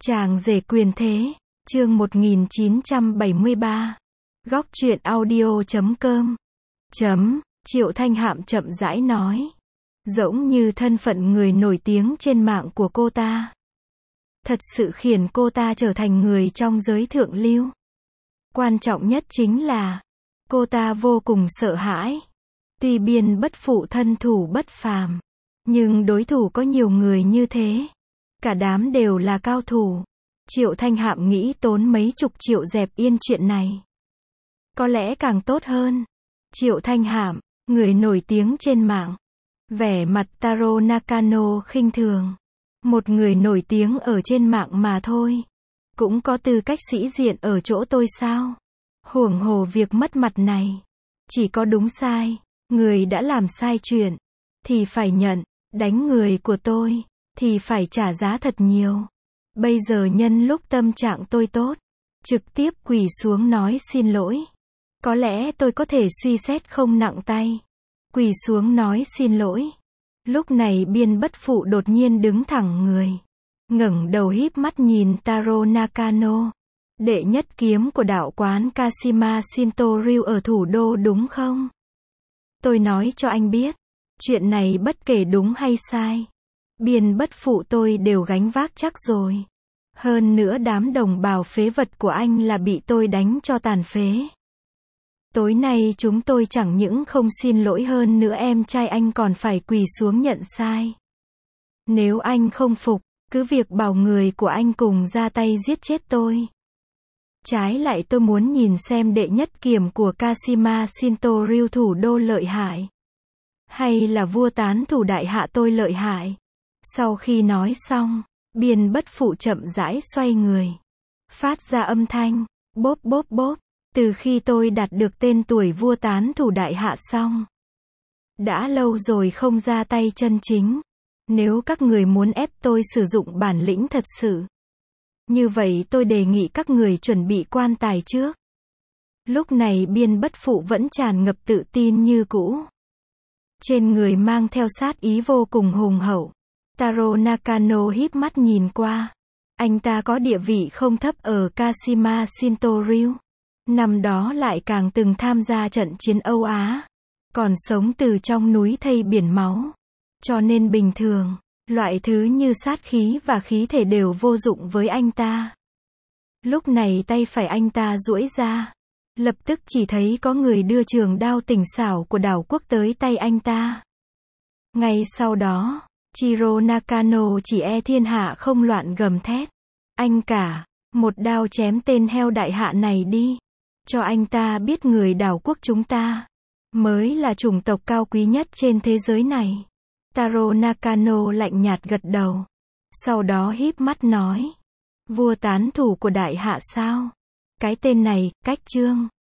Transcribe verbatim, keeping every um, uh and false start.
Chàng rể quyền thế, chương một nghìn chín trăm bảy mươi ba. Góc truyện audio chấm com. Chấm, Triệu Thanh Hạm chậm rãi nói. Giống như thân phận người nổi tiếng trên mạng của cô ta. Thật sự khiến cô ta trở thành người trong giới thượng lưu. Quan trọng nhất chính là, cô ta vô cùng sợ hãi. Tuy biên bất phụ thân thủ bất phàm, nhưng đối thủ có nhiều người như thế. Cả đám đều là cao thủ. Triệu Thanh Hạm nghĩ tốn mấy chục triệu dẹp yên chuyện này. Có lẽ càng tốt hơn. Triệu Thanh Hạm, người nổi tiếng trên mạng. Vẻ mặt Taro Nakano khinh thường. Một người nổi tiếng ở trên mạng mà thôi. Cũng có tư cách sĩ diện ở chỗ tôi sao? Huống hồ việc mất mặt này. Chỉ có đúng sai. Người đã làm sai chuyện. Thì phải nhận. Đánh người của tôi. Thì phải trả giá thật nhiều. Bây giờ nhân lúc tâm trạng tôi tốt. Trực tiếp quỳ xuống nói xin lỗi. Có lẽ tôi có thể suy xét không nặng tay. Quỳ xuống nói xin lỗi. Lúc này biên bất phụ đột nhiên đứng thẳng người. Ngẩng đầu híp mắt nhìn Taro Nakano. Đệ nhất kiếm của đạo quán Kashima Shinto Ryu ở thủ đô đúng không? Tôi nói cho anh biết. Chuyện này bất kể đúng hay sai. Biên bất phụ tôi đều gánh vác chắc rồi. Hơn nữa đám đồng bào phế vật của anh là bị tôi đánh cho tàn phế. Tối nay chúng tôi chẳng những không xin lỗi hơn nữa em trai anh còn phải quỳ xuống nhận sai. Nếu anh không phục, cứ việc bảo người của anh cùng ra tay giết chết tôi. Trái lại tôi muốn nhìn xem đệ nhất kiếm của Kashima Shinto Ryu thủ đô lợi hại. Hay là vua tán thủ đại hạ tôi lợi hại. Sau khi nói xong, biên bất phụ chậm rãi xoay người. Phát ra âm thanh, bốp bốp bốp. Từ khi tôi đạt được tên tuổi vua tán thủ đại hạ xong. Đã lâu rồi không ra tay chân chính. Nếu các người muốn ép tôi sử dụng bản lĩnh thật sự. Như vậy tôi đề nghị các người chuẩn bị quan tài trước. Lúc này biên bất phụ vẫn tràn ngập tự tin như cũ. Trên người mang theo sát ý vô cùng hùng hậu. Taro Nakano híp mắt nhìn qua. Anh ta có địa vị không thấp ở Kashima Shinto Ryu. Năm đó lại càng từng tham gia trận chiến Âu Á. Còn sống từ trong núi thây biển máu. Cho nên bình thường, loại thứ như sát khí và khí thể đều vô dụng với anh ta. Lúc này tay phải anh ta duỗi ra. Lập tức chỉ thấy có người đưa trường đao tình xảo của đảo quốc tới tay anh ta. Ngay sau đó, Chiro Nakano chỉ e thiên hạ không loạn gầm thét. Anh cả, một đao chém tên heo đại hạ này đi. Cho anh ta biết người đảo quốc chúng ta mới là chủng tộc cao quý nhất trên thế giới này. Taro Nakano lạnh nhạt gật đầu. Sau đó híp mắt nói. Vua tán thủ của đại hạ sao? Cái tên này, cách trương.